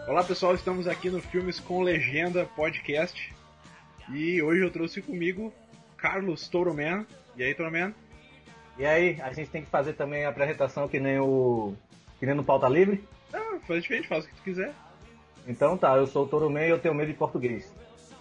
Olá pessoal, estamos aqui no Filmes com Legenda Podcast e hoje eu trouxe comigo Carlos Toroman. E aí, Toroman? E aí, a gente tem que fazer também a apresentação que nem no Pauta Livre? Não, faz diferente, faz o que tu quiser. Então tá, eu sou o Toroman e eu tenho medo de português.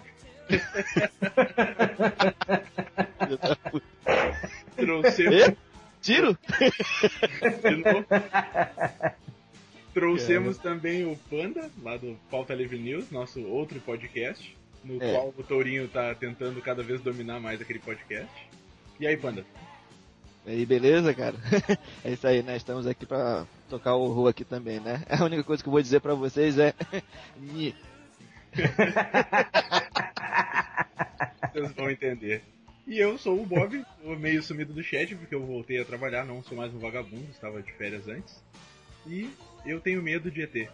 Trouxemos... Tiro? De novo. Trouxemos também o Panda, lá do Pauta Livre News, nosso outro podcast, no qual o Tourinho tá tentando cada vez dominar mais aquele podcast. E aí, Panda? E aí, beleza, cara? É isso aí, né? Estamos aqui pra tocar o horror aqui também, né? A única coisa que eu vou dizer pra vocês é... Vocês vão entender. E eu sou o Bob, meio sumido do chat, porque eu voltei a trabalhar, não sou mais um vagabundo, estava de férias antes. E eu tenho medo de ET.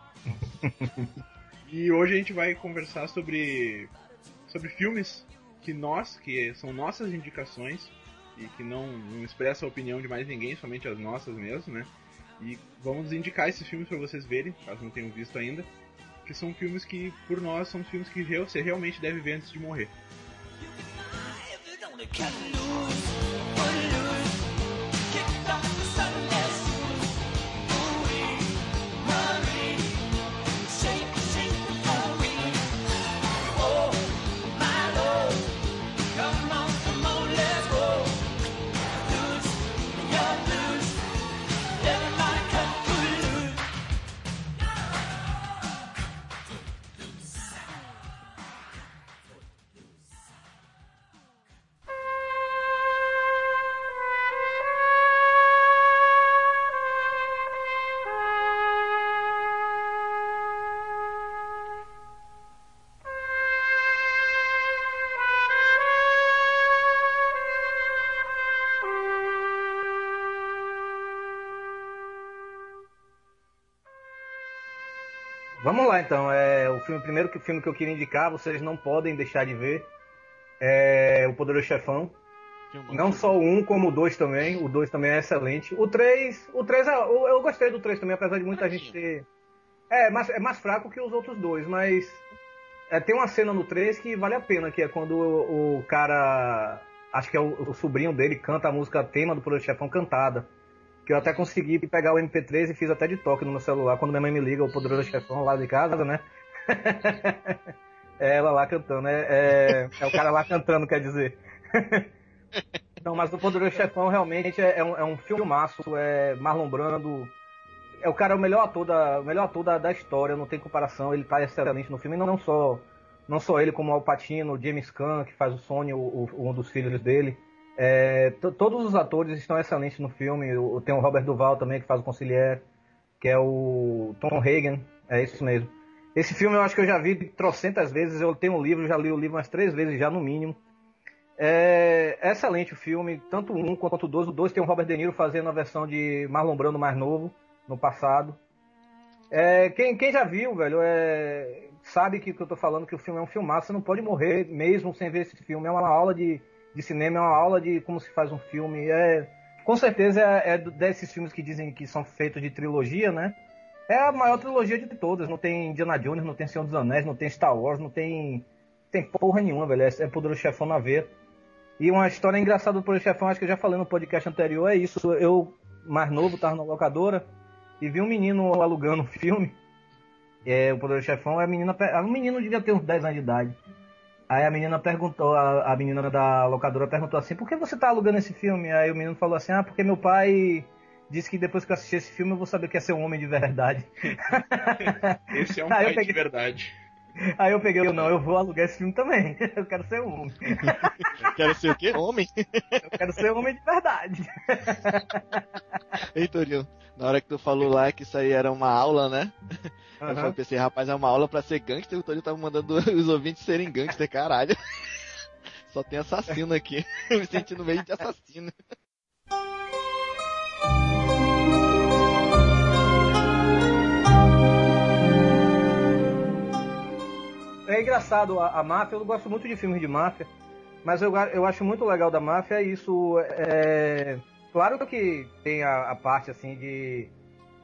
E hoje a gente vai conversar sobre filmes que são nossas indicações e que não expressam a opinião de mais ninguém, somente as nossas mesmo, né? E vamos indicar esses filmes para vocês verem, caso não tenham visto ainda, que são filmes que, por nós, são filmes que você realmente deve ver antes de morrer. Vamos lá então, primeiro filme que eu queria indicar, vocês não podem deixar de ver, é O Poderoso Chefão. Não só o 1, como o 2 também, o 2 também é excelente. O 3 eu gostei do 3 também, apesar de muita gente ter... É mais fraco que os outros dois, mas tem uma cena no 3 que vale a pena, que é quando o cara, acho que é o sobrinho dele, canta a música tema do Poderoso Chefão cantada. Que eu até consegui pegar o MP3 e fiz até de toque no meu celular. Quando minha mãe me liga, o Poderoso Chefão lá de casa, né? É ela lá cantando. É o cara lá cantando, quer dizer. Não, mas o Poderoso Chefão realmente é um filmaço. É Marlon Brando. É o cara, o melhor ator da história, não tem comparação. Ele tá excelente no filme. Não só ele, como o Al Pacino, o James Caan, que faz o Sonny, um dos filhos dele. Todos os atores estão excelentes no filme. Tem o Robert Duvall também, que faz o Consigliere, que é o Tom Hagen, é isso mesmo. Esse filme eu acho que eu já vi trocentas vezes. Eu tenho um livro, já li o livro umas 3 vezes já, no mínimo. É excelente o filme, tanto o 1 quanto o 2. O 2 tem o Robert De Niro fazendo a versão de Marlon Brando mais novo, no passado. Quem já viu, velho, sabe que eu tô falando, que o filme é um filmaço. Você não pode morrer mesmo sem ver esse filme. É uma aula de cinema, é uma aula de como se faz um filme. Com certeza é desses filmes que dizem que são feitos de trilogia, né? É a maior trilogia de todas. Não tem Indiana Jones, não tem Senhor dos Anéis, não tem Star Wars, não tem porra nenhuma, velho. É Poderoso Chefão na veia. E uma história engraçada do Poderoso Chefão, acho que eu já falei no podcast anterior, é isso. Eu, mais novo, tava na locadora e vi um menino alugando um filme. O Poderoso Chefão, o menino devia ter uns 10 anos de idade. Aí a menina perguntou, a menina da locadora perguntou assim: por que você tá alugando esse filme? Aí o menino falou assim: porque meu pai disse que depois que eu assistir esse filme eu vou saber que é ser um homem de verdade. Esse é um pai de verdade. Aí eu vou alugar esse filme também. Eu quero ser um homem. Quero ser o quê? Homem? Eu quero ser um homem de verdade. Ei, Torinho, na hora que tu falou lá que isso aí era uma aula, né? Uhum. Eu pensei, rapaz, é uma aula pra ser gangster. O Torinho tava mandando os ouvintes serem gangster, caralho. Só tem assassino aqui. Eu me senti no meio de assassino. É engraçado, a máfia, eu gosto muito de filmes de máfia, mas eu acho muito legal da máfia isso. Claro que tem a parte assim de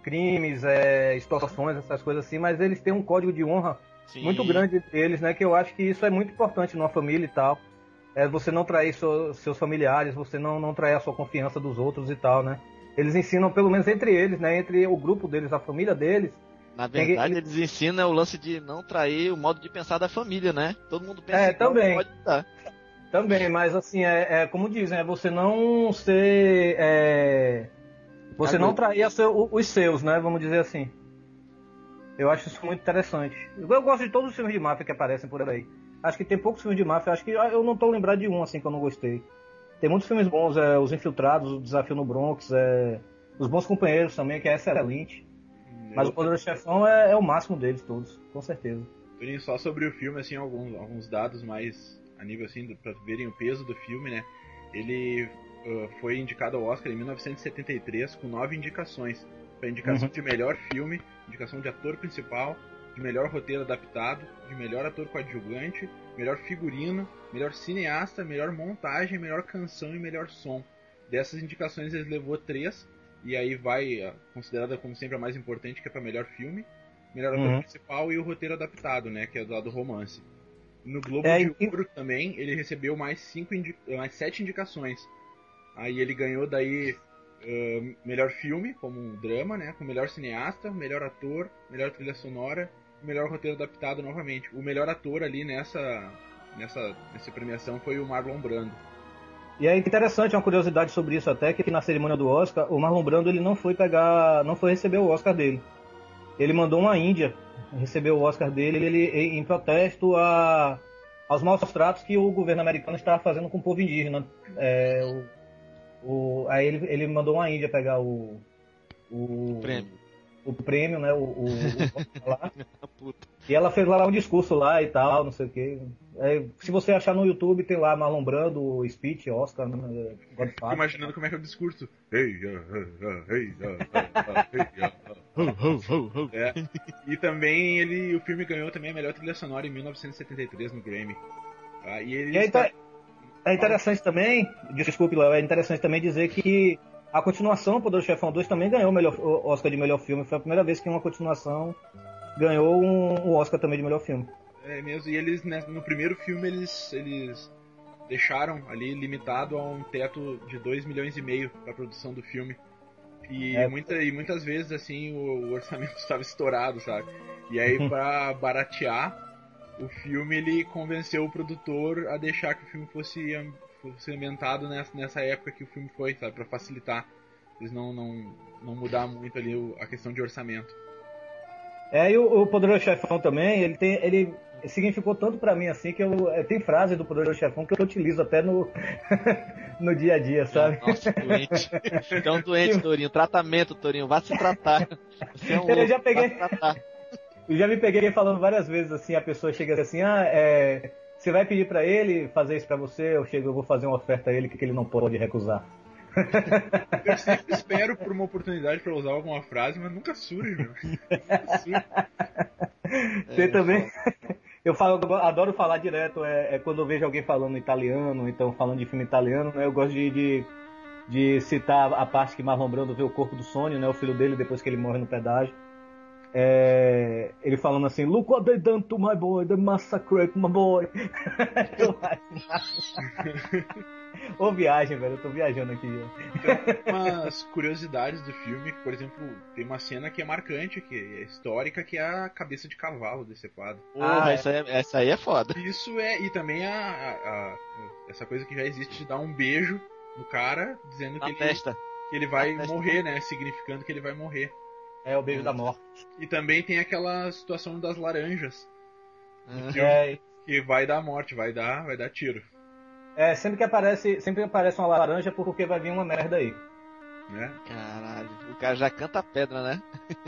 crimes, extorsões, essas coisas assim, mas eles têm um código de honra muito grande entre eles, né? Que eu acho que isso é muito importante numa família e tal. Você não trair seus familiares, você não trair a sua confiança dos outros e tal, né? Eles ensinam, pelo menos entre eles, né? Entre o grupo deles, a família deles. Na verdade, eles ensinam o lance de não trair o modo de pensar da família, né? Todo mundo pensa igual, também. Pode mudar. Também, mas assim, como dizem, você não ser... você não trair os seus, né? Vamos dizer assim. Eu acho isso muito interessante. Eu gosto de todos os filmes de máfia que aparecem por aí. Acho que tem poucos filmes de máfia, acho que eu não tô lembrado de um assim que eu não gostei. Tem muitos filmes bons, Os Infiltrados, O Desafio no Bronx, Os Bons Companheiros também, que é excelente. Mas O Poderoso Chefão é o máximo deles todos, com certeza. Só sobre o filme, assim, alguns dados mais a nível assim, pra verem o peso do filme, né? Ele foi indicado ao Oscar em 1973 com 9 indicações. Foi indicação de melhor filme, indicação de ator principal, de melhor roteiro adaptado, de melhor ator coadjuvante, melhor figurino, melhor cineasta, melhor montagem, melhor canção e melhor som. Dessas indicações ele levou 3, e aí vai considerada como sempre a mais importante, que é para melhor filme, melhor ator principal e o roteiro adaptado, né, que é do lado romance. No Globo de Ouro também ele recebeu mais 7 indicações. Aí ele ganhou daí melhor filme, como um drama, né, com melhor cineasta, melhor ator, melhor trilha sonora, melhor roteiro adaptado novamente. O melhor ator ali nessa premiação foi o Marlon Brando. E é interessante, uma curiosidade sobre isso até, que na cerimônia do Oscar, o Marlon Brando ele não foi receber o Oscar dele. Ele mandou uma Índia receber o Oscar dele em protesto aos maus tratos que o governo americano estava fazendo com o povo indígena. Aí ele mandou uma Índia pegar o prêmio. O prêmio, né? Lá. E ela fez lá um discurso lá e tal, não sei o quê. Se você achar no YouTube, tem lá Marlon Brando, speech, Oscar, né? Tô imaginando como é que é o discurso. E também o filme ganhou também a melhor trilha sonora em 1973 no Grammy. É interessante também, desculpe, Léo, é interessante também dizer que a continuação, Poderoso Chefão 2, também ganhou o Oscar de melhor filme. Foi a primeira vez que uma continuação ganhou um Oscar também de melhor filme. É mesmo, e eles, né, no primeiro filme, eles deixaram ali limitado a um teto de 2,5 milhões para a produção do filme. E muitas vezes, assim, o orçamento estava estourado, sabe? E aí, para baratear o filme, ele convenceu o produtor a deixar que o filme fosse ambientado nessa época que o filme foi, sabe? Para facilitar. Eles não mudar muito ali a questão de orçamento. E o Poderoso Chefão também, ele significou tanto pra mim assim que tem frase do Poderoso Chefão que eu utilizo até no dia a dia, sabe? Nossa, doente. Então doente, Torinho. Tratamento, Torinho. Vá se tratar. Você é um louco, eu já me peguei falando várias vezes assim, a pessoa chega assim, você vai pedir pra ele fazer isso pra você? Eu vou fazer uma oferta a ele que ele não pode recusar. Eu sempre espero por uma oportunidade pra usar alguma frase, mas nunca surge, meu. Você também? Eu adoro falar direto, quando eu vejo alguém falando italiano, então falando de filme italiano, né, eu gosto de citar a parte que Marlon Brando vê o corpo do Sônia, né, o filho dele, depois que ele morre no pedágio. Ele falando assim, look what they done to my boy, they massacred my boy. Ô viagem, velho, eu tô viajando aqui. Tem umas curiosidades do filme, por exemplo, tem uma cena que é marcante, que é histórica, que é a cabeça de cavalo decepado. Essa aí é foda. Isso e também essa coisa que já existe de dar um beijo no cara, dizendo que ele vai morrer, né, significando que ele vai morrer. É o beijo da morte. E também tem aquela situação das laranjas. Filme, que vai dar morte, vai dar tiro. Sempre que aparece uma laranja porque vai vir uma merda aí. Né? Caralho, o cara já canta pedra, né?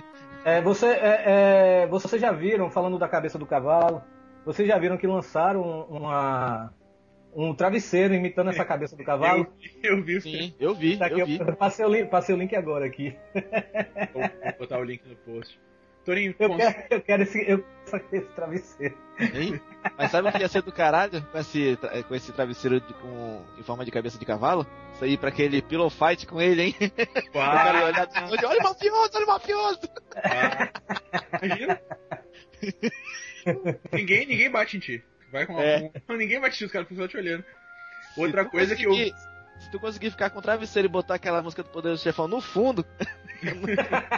Vocês já viram, falando da cabeça do cavalo, vocês já viram que lançaram um travesseiro imitando essa cabeça do cavalo? Eu vi. Sim, eu vi. Eu passei o link agora aqui. Vou botar o link no post. Torinho, eu quero esse travesseiro. Hein? Mas sabe o que ia ser do caralho com esse travesseiro em forma de cabeça de cavalo? Isso aí pra aquele pillow fight com ele, hein? O cara ia olhar de longe, olha o mafioso! Imagina. Ninguém bate em ti. Vai com ninguém bate em ti, os caras ficam só te olhando. Outra coisa que eu... Se tu conseguir ficar com o travesseiro e botar aquela música do Poderoso Chefão no fundo... Ninguém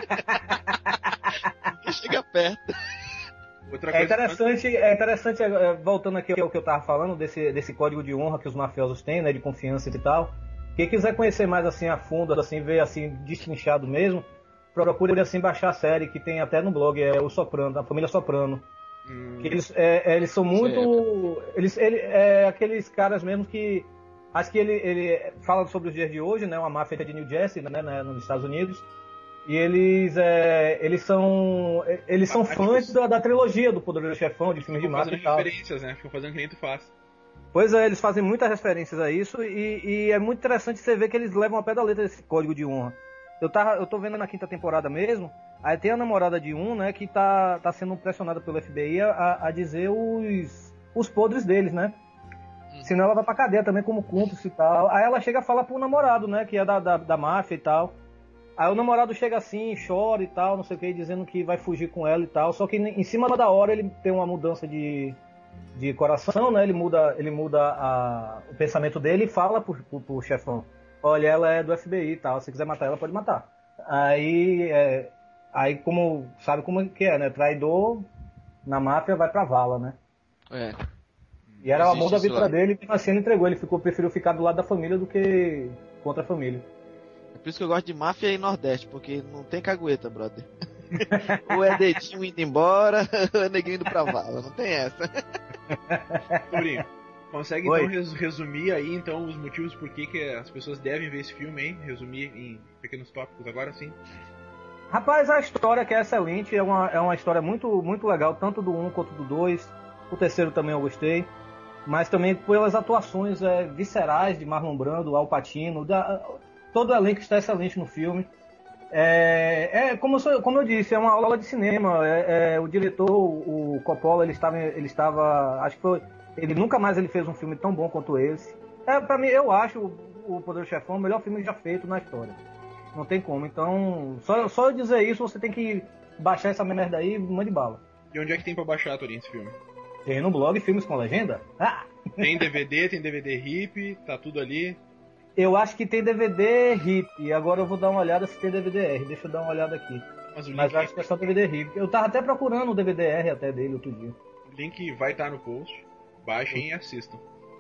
chega perto. É interessante, voltando aqui ao que eu tava falando, desse código de honra que os mafiosos têm, né, de confiança e tal. Quem quiser conhecer mais assim a fundo, assim, ver assim, destrinchado mesmo, procure assim baixar a série que tem até no blog, o Soprano, a família Soprano. Que eles são muito... aqueles caras mesmo que... Acho que ele fala sobre os dias de hoje, né, uma máfia de New Jersey, né, nos Estados Unidos. E eles são fãs da trilogia do Poderoso Chefão, de filmes de máfia e tal. Referências, né? Ficam fazendo que nem tu faz. Pois é, eles fazem muitas referências a isso e é muito interessante você ver que eles levam a pé da letra esse código de honra. Eu tô vendo na 5ª temporada mesmo, aí tem a namorada de um, né, que tá sendo pressionada pelo FBI a dizer os podres deles, né? Senão ela vai pra cadeia também como cúmplice e tal. Aí ela chega a falar pro namorado, né, que é da máfia e tal. Aí o namorado chega assim, chora e tal, não sei o que, dizendo que vai fugir com ela e tal. Só que em cima da hora ele tem uma mudança de coração, né? Ele muda o pensamento dele e fala pro chefão: olha, ela é do FBI e tal, se quiser matar ela, pode matar. Aí como sabe como que é, né? Traidor na máfia vai pra vala, né? É. E era o amor da vida dele, e assim ele entregou. Ele preferiu ficar do lado da família do que contra a família. É por isso que eu gosto de máfia e Nordeste, porque não tem cagueta, brother. Ou é dedinho indo embora, ou é neguinho indo pra vala, não tem essa. Turinho, consegue então resumir aí então os motivos por que as pessoas devem ver esse filme, hein? Resumir em pequenos tópicos agora sim. Rapaz, a história que é excelente, é uma história muito, muito legal, tanto do 1 quanto do 2. O terceiro também eu gostei. Mas também pelas atuações viscerais de Marlon Brando, Al Pacino, todo o elenco está excelente no filme. Como eu disse, é uma aula de cinema. O diretor, o Coppola, ele estava, acho que foi, ele nunca mais ele fez um filme tão bom quanto esse. Para mim, eu acho o Poderoso Chefão o melhor filme já feito na história. Não tem como. Então, só eu dizer isso, você tem que baixar essa merda aí e mande bala. E onde é que tem pra baixar, Torinho, esse filme? Tem no blog Filmes com Legenda. Tem DVD RIP, tá tudo ali. Eu acho que tem DVD RIP. Agora eu vou dar uma olhada se tem DVD R. Deixa eu dar uma olhada aqui. Mas eu acho que é só DVD RIP. Eu tava até procurando o DVD R até dele outro dia. O link vai estar no post. Baixem e assistam.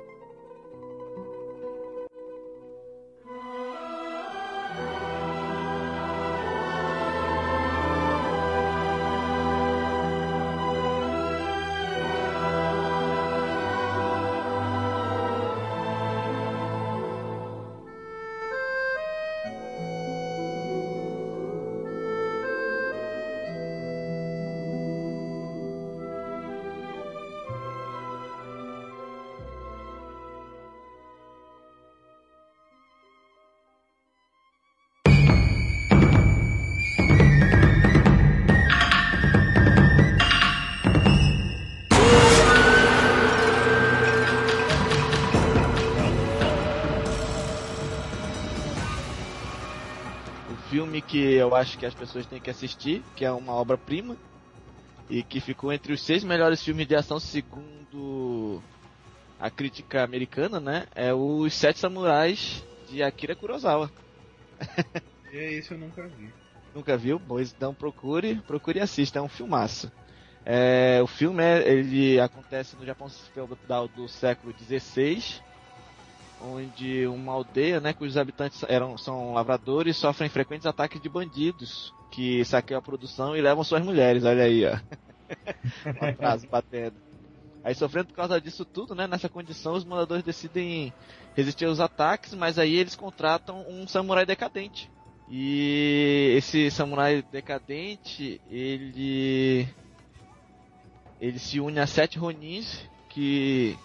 Que eu acho que as pessoas têm que assistir, que é uma obra-prima e que ficou entre os 6 melhores filmes de ação segundo a crítica americana, né? É os 7 Samurais de Akira Kurosawa. E esse eu nunca vi. Nunca viu? Pois então procure e assista, é um filmaço. O filme ele acontece no Japão feudal do século XVI, onde uma aldeia, né, cujos habitantes são lavradores, sofrem frequentes ataques de bandidos que saqueiam a produção e levam suas mulheres. Olha aí, ó. Um atraso batendo. Aí, sofrendo por causa disso tudo, né, nessa condição, os moradores decidem resistir aos ataques, mas aí eles contratam um samurai decadente. E esse samurai decadente, ele se une a 7 ronins que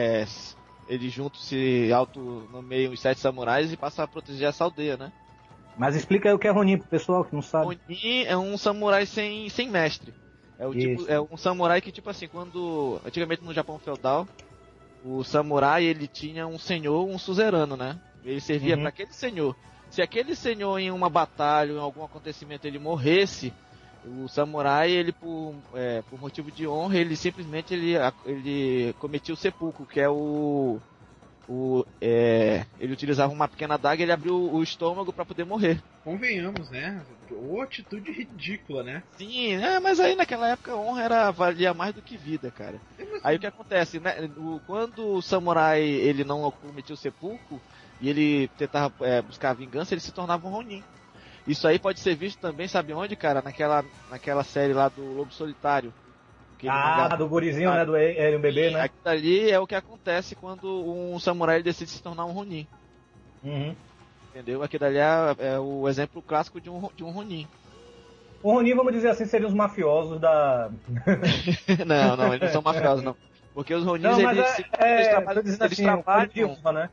eles juntos se auto-nomeiam os 7 samurais e passam a proteger essa aldeia, né? Mas explica aí o que é Ronin pro pessoal que não sabe. Ronin é um samurai sem mestre. É um samurai que, tipo assim, quando... Antigamente no Japão feudal, o samurai, ele tinha um senhor, um suzerano, né? Ele servia para aquele senhor. Se aquele senhor em uma batalha, em algum acontecimento, ele morresse, o samurai, ele por motivo de honra, ele simplesmente ele cometia o seppuku, que é ele utilizava uma pequena adaga e ele abriu o estômago para poder morrer. Convenhamos, né? Ô, atitude ridícula, né? Sim, mas aí naquela época a honra valia mais do que vida, cara. Aí o que acontece, né? Quando o samurai ele não cometia o seppuku e ele tentava buscar vingança, ele se tornava um Ronin. Isso aí pode ser visto também, sabe onde, cara? Naquela série lá do Lobo Solitário. Do gurizinho, né? Do um bebê, né? Aquilo ali é o que acontece quando um samurai decide se tornar um Ronin. Entendeu? Aquilo ali é o exemplo clássico de um Ronin. O Ronin, vamos dizer assim, seriam os mafiosos da... não, eles não são mafiosos, não. Porque os Ronins, eles trabalham... né?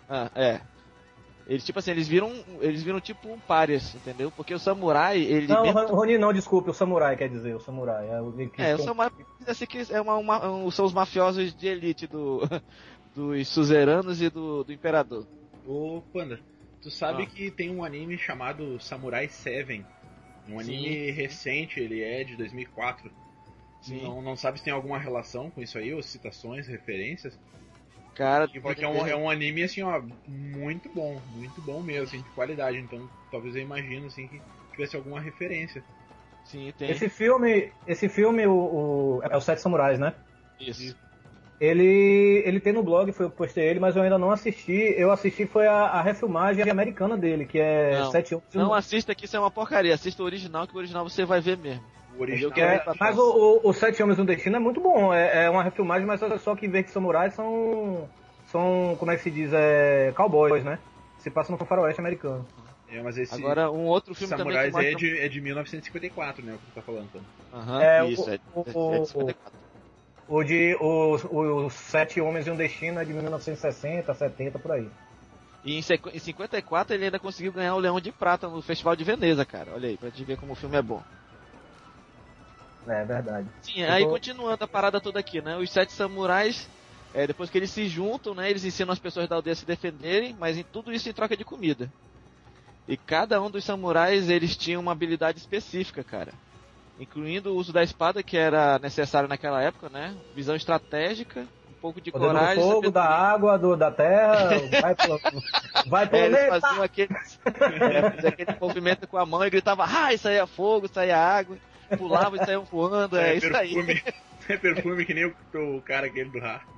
Eles, tipo assim, eles viram tipo um párias, entendeu? Porque o samurai, ele... Não, o Ronin não, desculpe, o samurai, quer dizer, o samurai. O samurai, assim, que são os mafiosos de elite dos suzeranos e do imperador. Ô, Panda, tu sabe que tem um anime chamado Samurai 7? Um anime recente, ele é de 2004. Sim. Não sabe se tem alguma relação com isso aí, ou citações, referências? Cara, porque é um anime, assim, ó, muito bom mesmo, assim, de qualidade. Então, talvez eu imagino, assim, que tivesse alguma referência. Sim, tem. Esse filme é o Sete Samurais, né? Isso. Ele tem no blog, eu postei ele, mas eu ainda não assisti. Eu assisti foi a refilmagem americana dele, que é Sete Homens. Não assista que isso é uma porcaria, assista o original, que o original você vai ver mesmo. O original mas o Sete Homens no Destino é muito bom, é uma refilmagem, mas só que em vez de samurais são, como é que se diz, cowboys, né? Se passa no faroeste americano. Mas esse agora, um outro filme Samurais também é de 1954, né, o que tu tá falando, então. Isso, é de 54. Os Sete Homens e um Destino é de 1960, 70, por aí. E em 54 ele ainda conseguiu ganhar o Leão de Prata no Festival de Veneza, cara. Olha aí, pra te ver como o filme é bom. É verdade. Sim, aí continuando a parada toda aqui, né? Os Sete Samurais, depois que eles se juntam, né? Eles ensinam as pessoas da aldeia a se defenderem, mas em tudo isso em troca de comida. E cada um dos samurais, eles tinham uma habilidade específica, cara. Incluindo o uso da espada, que era necessário naquela época, né? Visão estratégica, um pouco de coragem... Do fogo, da água, da terra, vai pro eles faziam aquele movimento com a mão e gritavam, e saía fogo, saía água, pulavam e saíam voando, isso aí. É perfume que nem o cara aquele do Ra.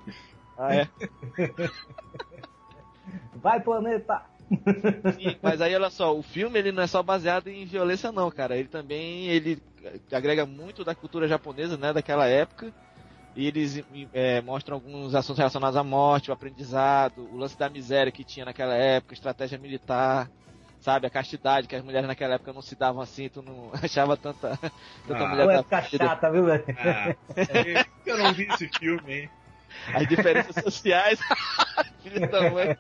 Vai, planeta! Sim, mas aí olha só, o filme ele não é só baseado em violência não, cara. Ele também agrega muito da cultura japonesa, né, daquela época. E eles mostram alguns assuntos relacionados à morte, o aprendizado, o lance da miséria que tinha naquela época, estratégia militar, sabe, a castidade, que as mulheres naquela época não se davam assim, tu não achava tanta mulher da chata, viu, velho? Eu não vi esse filme, hein? As diferenças sociais, filho da mãe.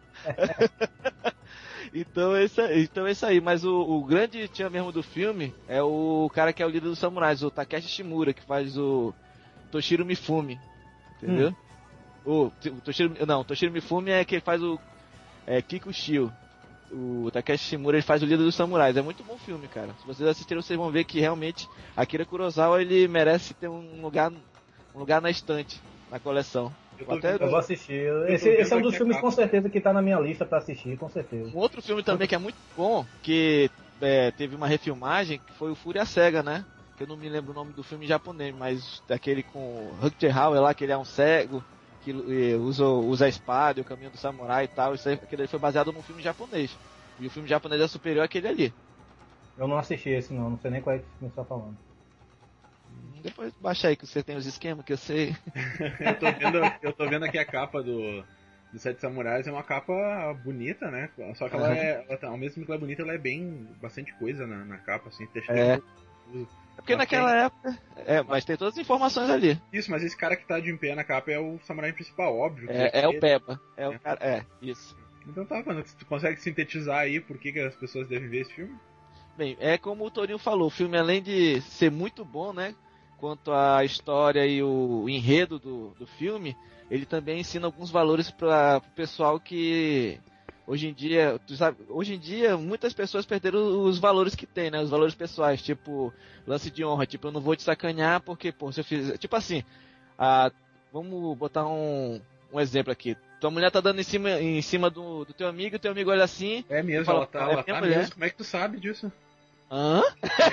Então é isso aí, mas o grande tchan mesmo do filme é o cara que é o líder dos samurais, o Takeshi Shimura, que faz o Toshiro Mifune, entendeu? O Toshiro Mifune é que ele faz o Kikushio. O Takeshi Shimura ele faz o líder dos samurais. É muito bom filme, cara. Se vocês assistirem, vocês vão ver que realmente Akira Kurosawa ele merece ter um lugar na estante, na coleção. Eu vou assistir. Esse é um dos filmes com certeza que tá na minha lista pra assistir, com certeza. Um outro filme também que é muito bom, que teve uma refilmagem, que foi o Fúria Cega, né? Que eu não me lembro o nome do filme em japonês, mas daquele com Rutger Hauer lá, que ele é um cego, que usa a espada e o caminho do samurai e tal. Aquele foi baseado num filme japonês. E o filme japonês é superior àquele ali. Eu não assisti esse não sei nem qual é que você está falando. Depois baixa aí que você tem os esquemas que eu sei. eu tô vendo aqui a capa do Sete Samurais, é uma capa bonita, né? Só que ao mesmo tempo que ela é bonita, ela é bastante coisa na capa, assim, porque naquela época. Mas tem todas as informações ali. Isso, mas esse cara que tá de em pé na capa é o samurai principal, óbvio. É o Peba. É o cara. Isso. Então tá, mano, tu consegue sintetizar aí por que as pessoas devem ver esse filme? Bem, é como o Torinho falou, o filme além de ser muito bom, né, quanto à história e o enredo do filme, ele também ensina alguns valores para o pessoal que hoje em dia, tu sabe, hoje em dia muitas pessoas perderam os valores que tem, né, os valores pessoais, tipo lance de honra, tipo eu não vou te sacanear porque, pô, se eu fizer, tipo assim, vamos botar um exemplo aqui. Tua mulher tá dando em cima do teu amigo, e o teu amigo olha assim. É mesmo, fala, ela tá mulher. mesmo. Como é que tu sabe disso? Hã?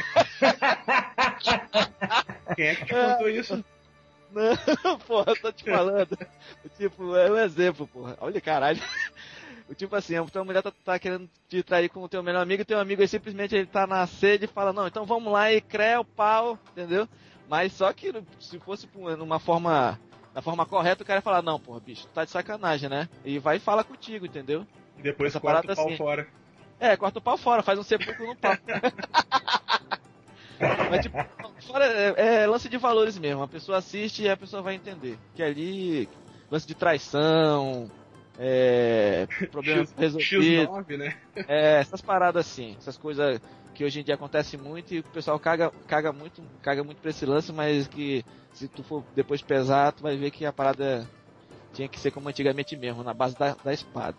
Quem é que te contou isso? Não, porra, eu tô te falando. Tipo, é um exemplo, porra. Olha, caralho. Tipo assim, a tua mulher tá querendo te trair com o teu melhor amigo, e teu amigo aí simplesmente ele tá na sede e fala, não, então vamos lá e crê o pau, entendeu? Mas só que se fosse numa forma... Da forma correta, o cara ia falar, não, porra, bicho, tu tá de sacanagem, né? E vai e fala contigo, entendeu? E depois Essa corta o pau assim. fora. É, corta o pau fora, faz um sepulcro no pau. Mas, tipo, fora, é lance de valores mesmo. A pessoa assiste e a pessoa vai entender. Que ali, lance de traição, problema resolvido. X9, né? Essas paradas assim, essas coisas que hoje em dia acontece muito e o pessoal caga muito pra esse lance, mas que se tu for depois pesar, tu vai ver que a parada tinha que ser como antigamente mesmo, na base da espada.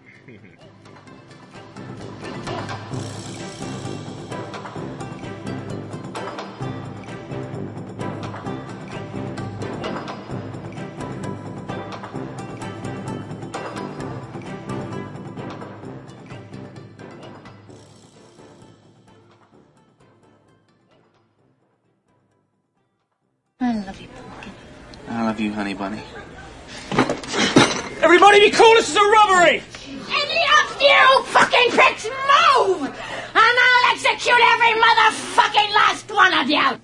I love you, Pumpkin. I love you, honey bunny. Everybody be cool, this is a robbery! Any of you fucking pricks move! And I'll execute every motherfucking last one of you!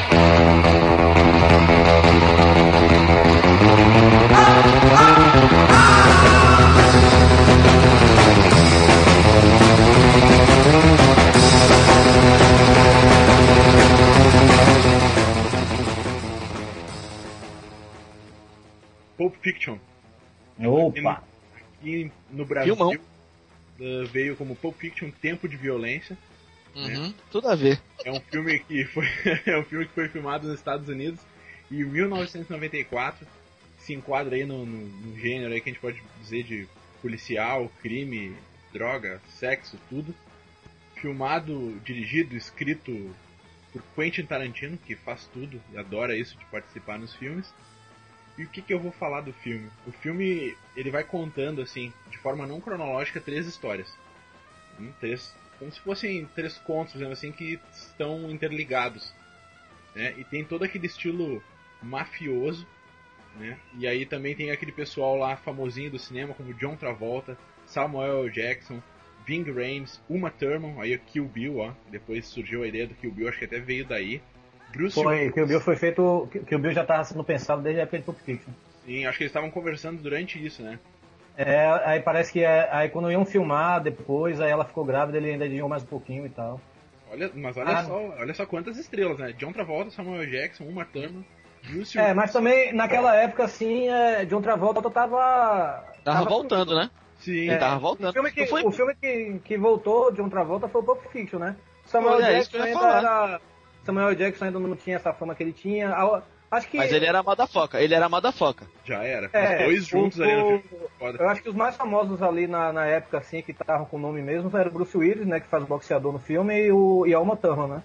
Pulp Fiction. Opa! Aqui no Brasil Filmão. Veio como Pulp Fiction Tempo de Violência. Uhum, tudo a ver. É um filme que foi filmado nos Estados Unidos em 1994. Se enquadra aí no gênero aí que a gente pode dizer de policial, crime, droga, sexo, tudo. Filmado, dirigido, escrito por Quentin Tarantino, que faz tudo e adora isso de participar nos filmes. E o que eu vou falar do filme? O filme, ele vai contando, assim, de forma não cronológica, 3 histórias. Como se fossem 3 contos, dizendo assim, que estão interligados. Né? E tem todo aquele estilo mafioso, né? E aí também tem aquele pessoal lá famosinho do cinema, como John Travolta, Samuel L. Jackson, Ving Rhames, Uma Thurman, aí o Kill Bill, ó. Depois surgiu a ideia do Kill Bill, acho que até veio daí. Bruce Foi, Kill Bill foi feito. Kill Bill já estava sendo pensado desde a época de Pulp Fiction. Sim, acho que eles estavam conversando durante isso, né? Aí parece que aí quando iam filmar depois, aí ela ficou grávida, ele ainda adiou mais um pouquinho e tal. Olha só quantas estrelas, né? John Travolta, Samuel L. Jackson, Uma Thurman, Bruce Mas também naquela época assim, John Travolta Tava voltando, né? Sim. Ele tava voltando. O filme que voltou John Travolta foi o Pulp Fiction, né? Samuel L. Jackson ainda não tinha essa fama que ele tinha. Acho que... Mas ele era motherfucker, Já era. Os dois juntos ali no filme. Foda. Eu acho que os mais famosos ali na época, assim, que estavam com o nome mesmo, era o Bruce Willis, né, que faz o boxeador no filme, e a Uma Thurman, né?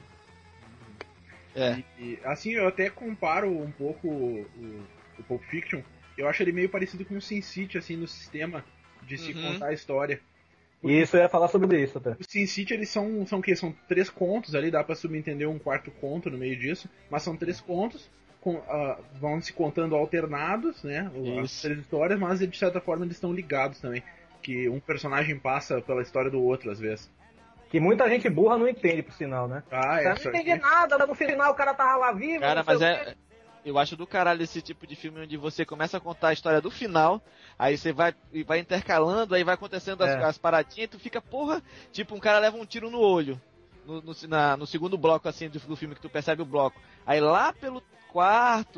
E assim, eu até comparo um pouco o Pulp Fiction. Eu acho ele meio parecido com o Sin City, assim, no sistema de se contar a história. E isso, eu ia falar sobre isso até. Os Sin City, eles são o quê? São 3 contos ali, dá pra subentender um 4º conto no meio disso, mas são 3 contos, vão se contando alternados, né? As 3 histórias, mas de certa forma eles estão ligados também. Que um personagem passa pela história do outro, às vezes. Que muita gente burra não entende, por sinal, né? Eu não entendi nada, no final o cara tava lá vivo. Cara, mas eu acho do caralho esse tipo de filme onde você começa a contar a história do final, aí você vai intercalando, aí vai acontecendo as paradinhas, e tu fica, porra, tipo, um cara leva um tiro no olho, no segundo bloco, assim, do filme, que tu percebe o bloco. Aí lá pelo 4º,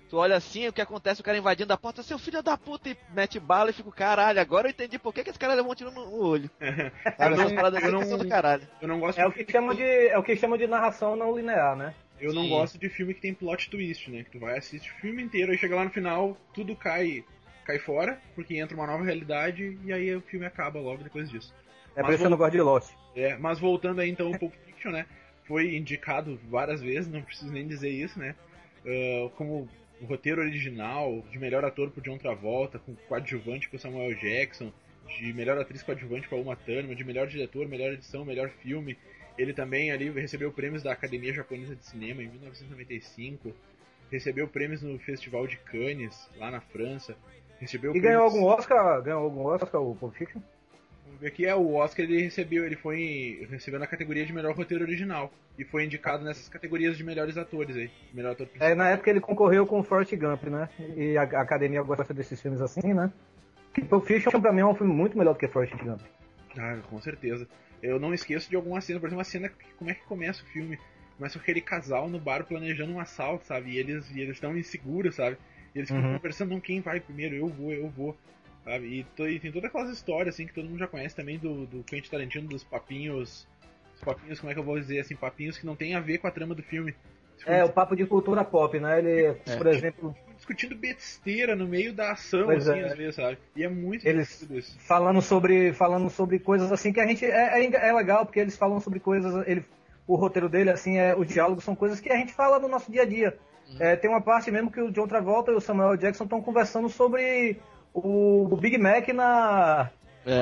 tu olha assim, o que acontece, o cara invadindo a porta, seu filho da puta, e mete bala e fica, caralho, agora eu entendi por que esse cara levou um tiro no olho. Sabe, essas paradas assim são do caralho. Eu não gosto É o que chama de narração não linear, né? Eu não gosto de filme que tem plot twist, né? Que tu vai assistir o filme inteiro e chega lá no final, tudo cai fora, porque entra uma nova realidade e aí o filme acaba logo depois disso. Por isso eu não gosto de Lost. Mas voltando aí então ao Pulp Fiction, né? Foi indicado várias vezes, não preciso nem dizer isso, né? Como o roteiro original, de melhor ator pro John Travolta, com coadjuvante pro Samuel Jackson, de melhor atriz coadjuvante pra Uma Thurman, de melhor diretor, melhor edição, melhor filme. Ele também ali recebeu prêmios da Academia Japonesa de Cinema em 1995, recebeu prêmios no Festival de Cannes, lá na França. Ganhou algum Oscar? O Pulp Fiction? Vamos ver aqui, o Oscar ele recebeu na categoria de melhor roteiro original. E foi indicado nessas categorias de melhores atores aí. Melhor ator principal. Na época ele concorreu com o Forrest Gump, né? E a Academia gosta desses filmes assim, né? Pulp Fiction pra mim é um filme muito melhor do que Forrest Gump. Com certeza. Eu não esqueço de alguma cena, por exemplo, uma cena, como é que começa o filme? Começa com aquele casal no bar planejando um assalto, sabe? E eles estão inseguros, sabe? E eles ficam conversando, não, quem vai primeiro? Eu vou. Sabe? E tem todas aquelas histórias assim que todo mundo já conhece também do Quentin Tarantino, dos papinhos, como é que eu vou dizer assim, papinhos que não tem a ver com a trama do filme. O papo de cultura pop, né? Ele, por exemplo, discutindo besteira no meio da ação, às vezes, sabe? E é muito eles falando sobre coisas assim que a gente é legal, porque eles falam sobre coisas, o roteiro dele assim, os diálogos são coisas que a gente fala no nosso dia a dia. Tem uma parte mesmo que o John Travolta e o Samuel Jackson estão conversando sobre o Big Mac na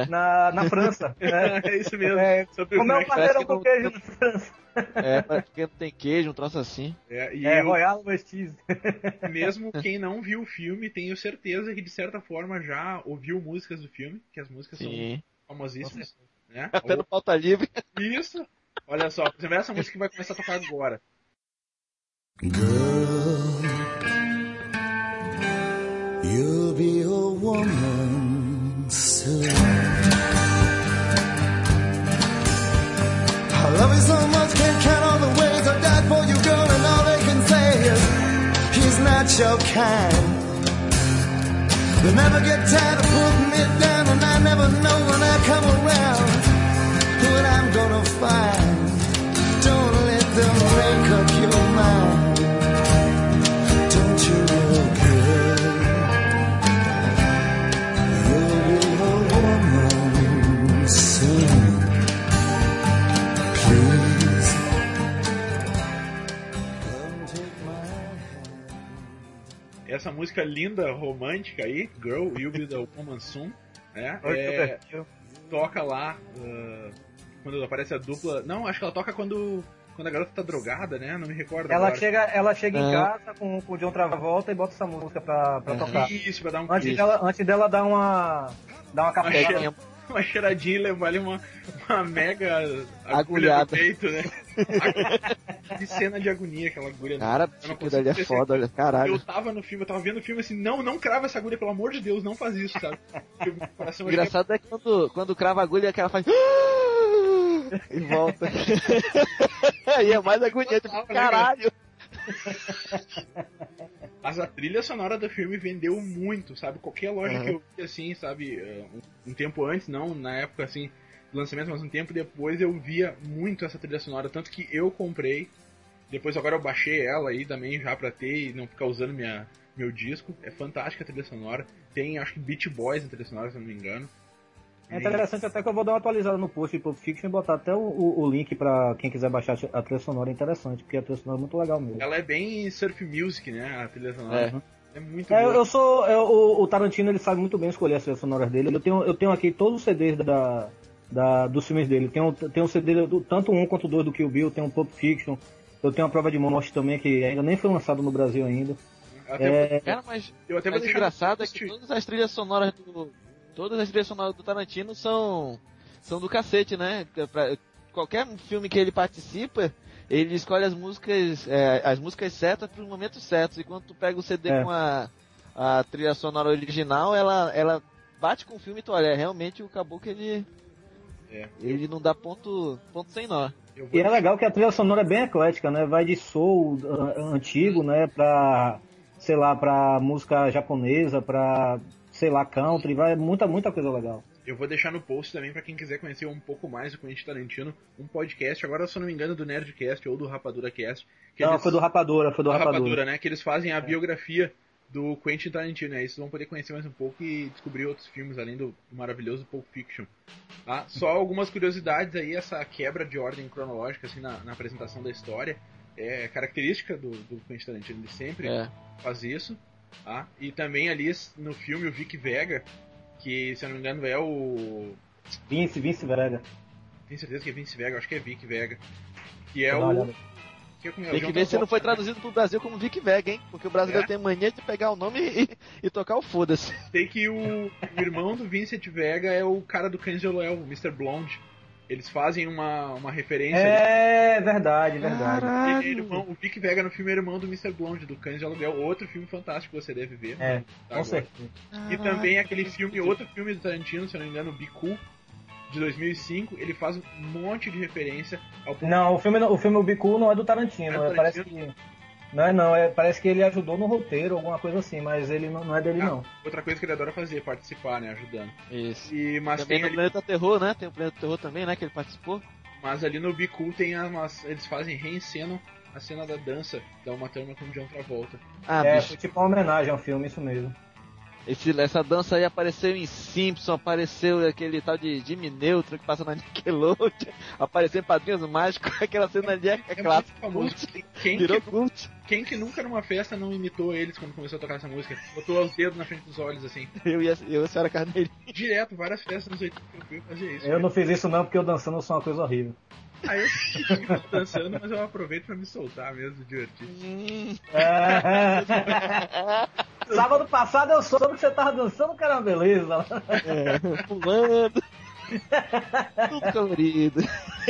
França. Né? É isso mesmo. Como é o pastelão com queijo na França. Porque não tem queijo, um troço assim. Royal West Cheese. Mesmo quem não viu o filme, tenho certeza que de certa forma já ouviu músicas do filme, que as músicas são famosíssimas. Né? Até no Pauta Livre. Isso. Olha só, por exemplo, essa música que vai começar a tocar agora. Girl, you'll be a woman soon. I love you so much, can't count all the ways I died for you, girl, and all they can say is he's not your kind. They never get tired of putting me down, and I never know when I come around what I'm gonna find. Don't let them make up your mind. Don't you know, girl, you'll be a woman soon. Please, come take my hand. Essa música linda, romântica aí, Girl, You'll Be the Woman Soon, né? Toca lá quando aparece a dupla. Não, acho que ela toca quando a garota tá drogada, né? Não me recordo. Ela chega em casa com o John Travolta e bota essa música pra tocar. Isso, pra dar um antes dela dar uma café. Uma cheiradinha e levar ali uma mega agulha no peito, né? Que cena de agonia aquela agulha. Cara, aquilo ali é foda, olha, caralho. Eu tava no filme, eu tava vendo o filme assim, não crava essa agulha, pelo amor de Deus, não faz isso, sabe? O engraçado é que quando crava a agulha, aquela faz... e volta. Aí é mais agoniante, caralho. Mas a trilha sonora do filme vendeu muito, sabe? Qualquer loja que eu vi assim, sabe? Um tempo antes, não na época assim do lançamento, mas um tempo depois eu via muito essa trilha sonora, tanto que eu comprei. Depois agora eu baixei ela aí também já pra ter e não ficar usando meu disco. É fantástica a trilha sonora. Tem, acho que Beach Boys na trilha sonora, se eu não me engano. É interessante até que eu vou dar uma atualizada no post de Pulp Fiction e botar até o link pra quem quiser baixar a trilha sonora. É interessante, porque a trilha sonora é muito legal mesmo. Ela é bem surf music, né? A trilha sonora. É muito boa. O Tarantino, ele sabe muito bem escolher as trilhas sonoras dele. Eu tenho aqui todos os CDs dos filmes dele. Tem um CD tanto um quanto dois do Kill Bill, tem um Pulp Fiction. Eu tenho uma Prova de Morte também, que ainda nem foi lançado no Brasil ainda. Mas engraçado é que todas as trilhas sonoras do Tarantino são do cacete, né? Qualquer filme que ele participa, ele escolhe as músicas certas para os momentos certos. E quando tu pega o CD com a trilha sonora original, ela bate com o filme e tu olha, realmente o caboclo ele não dá ponto sem nó. E é legal que a trilha sonora é bem eclética, né? Vai de soul antigo, né, pra sei lá, pra música japonesa, pra, sei lá, country, vai muita coisa legal. Eu vou deixar no post também pra quem quiser conhecer um pouco mais do Quentin Tarantino, um podcast, agora se eu não me engano do Nerdcast ou do Rapadura Cast. Foi do Rapadura, Rapadura, né? Que eles fazem a biografia do Quentin Tarantino, né? Aí vocês vão poder conhecer mais um pouco e descobrir outros filmes, além do maravilhoso Pulp Fiction. Tá? Só algumas curiosidades aí, essa quebra de ordem cronológica assim, na apresentação da história é característica do Quentin Tarantino, ele sempre faz isso. Tá? E também ali no filme o Vic Vega, que se eu não me engano é o... Vince Vega. Tenho certeza que é Vince Vega, acho que é Vic Vega. Que é o... Tem que ver se não foi traduzido pro Brasil como Vic Vega, hein? Porque o brasileiro tem mania de pegar o nome e tocar o foda-se. Sei que o irmão do Vincent Vega é o cara do Cães de Aluguel, o Mr. Blonde. Eles fazem uma referência... É, verdade. O Vic Vega no filme é irmão do Mr. Blonde, do Cães de Aluguel. Outro filme fantástico que você deve ver. Com certeza. E também aquele filme, outro filme do Tarantino, se eu não me engano, Bicu, de 2005, ele faz um monte de referência ao... Não, o filme Bicu não é do Tarantino. Parece que... parece que ele ajudou no roteiro, alguma coisa assim, mas ele não é dele, não. Outra coisa que ele adora fazer, participar, né, ajudando. Isso. Mas também tem no Planeta Terror, né? Tem o Planeta Terror também, né, que ele participou. Mas ali no Bicu tem eles reencenam a cena da dança da Uma Turma com o John Travolta. Foi tipo uma homenagem ao filme, isso mesmo. Essa dança aí apareceu em Simpson, apareceu aquele tal de Jimmy Neutron que passa na Nickelodeon, apareceu em Padrinhos Mágicos, aquela cena ali é clássica. Famoso. Virou cult. Quem que nunca numa festa não imitou eles quando começou a tocar essa música? Botou os dedos na frente dos olhos, assim. Eu e a senhora Carneirinho. Direto, várias festas nos 80 que eu fui fazer isso. Eu não fiz isso não, porque eu dançando eu sou uma coisa horrível. Eu fico dançando, mas eu aproveito pra me soltar mesmo, divertir. Sábado passado eu soube que você tava dançando, cara, beleza. Pulando. Tudo colorido.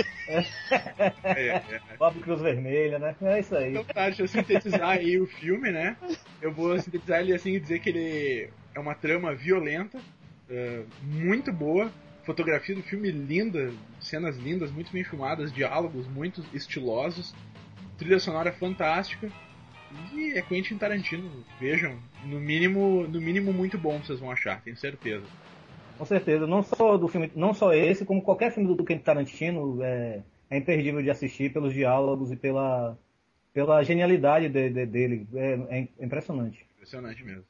Bob Cruz Vermelha, né? É isso aí. Então tá, deixa eu sintetizar aí o filme, né? Eu vou sintetizar ele assim e dizer que ele é uma trama violenta, muito boa. Fotografia do filme linda, cenas lindas, muito bem filmadas, diálogos muito estilosos, trilha sonora fantástica. E é Quentin Tarantino, vejam, no mínimo muito bom vocês vão achar, tenho certeza. Com certeza, não só do filme, não só esse, como qualquer filme do Quentin Tarantino é imperdível de assistir pelos diálogos e pela genialidade dele, é impressionante. Impressionante mesmo.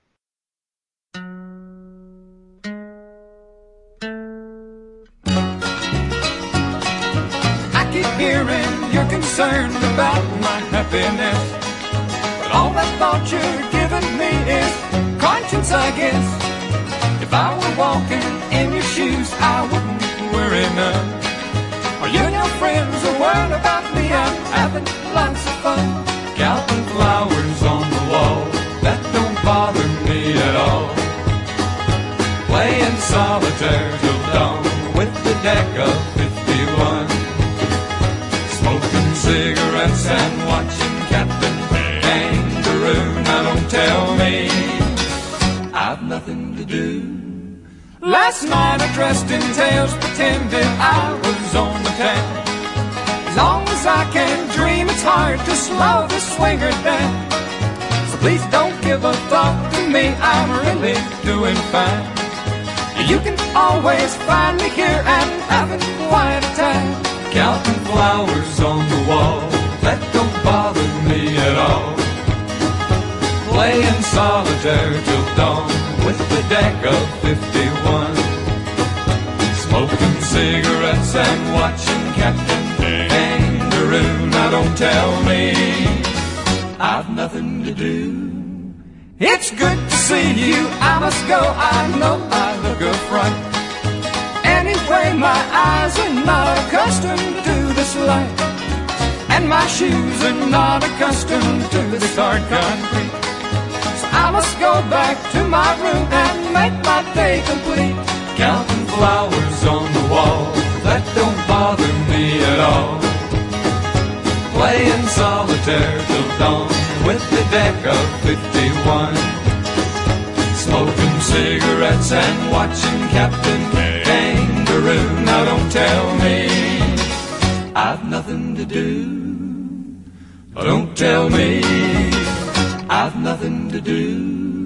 I keep hearing you're concerned about my happiness, but all that thought you're giving me is conscience, I guess. If I were walking in your shoes, I wouldn't worry none. Are you and your friends are worried about me? I'm having lots of fun. Counting flowers on the wall, that don't bother me at all. Playing solitaire till dawn with the deck of 51. Smoking cigarettes and watching Captain Kangaroo. Now don't tell me I've nothing to do. Last night I dressed in tails, pretended I was on the town. As long as I can dream, it's hard to slow the swinger down. So please don't give a thought to me, I'm really doing fine. You can always find me here and having quite a time. Counting flowers on the wall, that don't bother me at all. Playing solitaire till dawn with the deck of 51. Smoking cigarettes and watching Captain Kangaroo. Now don't tell me I've nothing to do. It's good to see you, I must go, I know I look a fright. Anyway, my eyes are not accustomed to this light, and my shoes are not accustomed to this hard concrete. So I must go back to my room and make my day complete. Counting flowers on the wall, that don't bother me at all. Playing solitaire till dawn with the deck of 51. Smoking cigarettes and watching Captain Kangaroo. Now don't tell me I've nothing to do. Don't tell me I've nothing to do.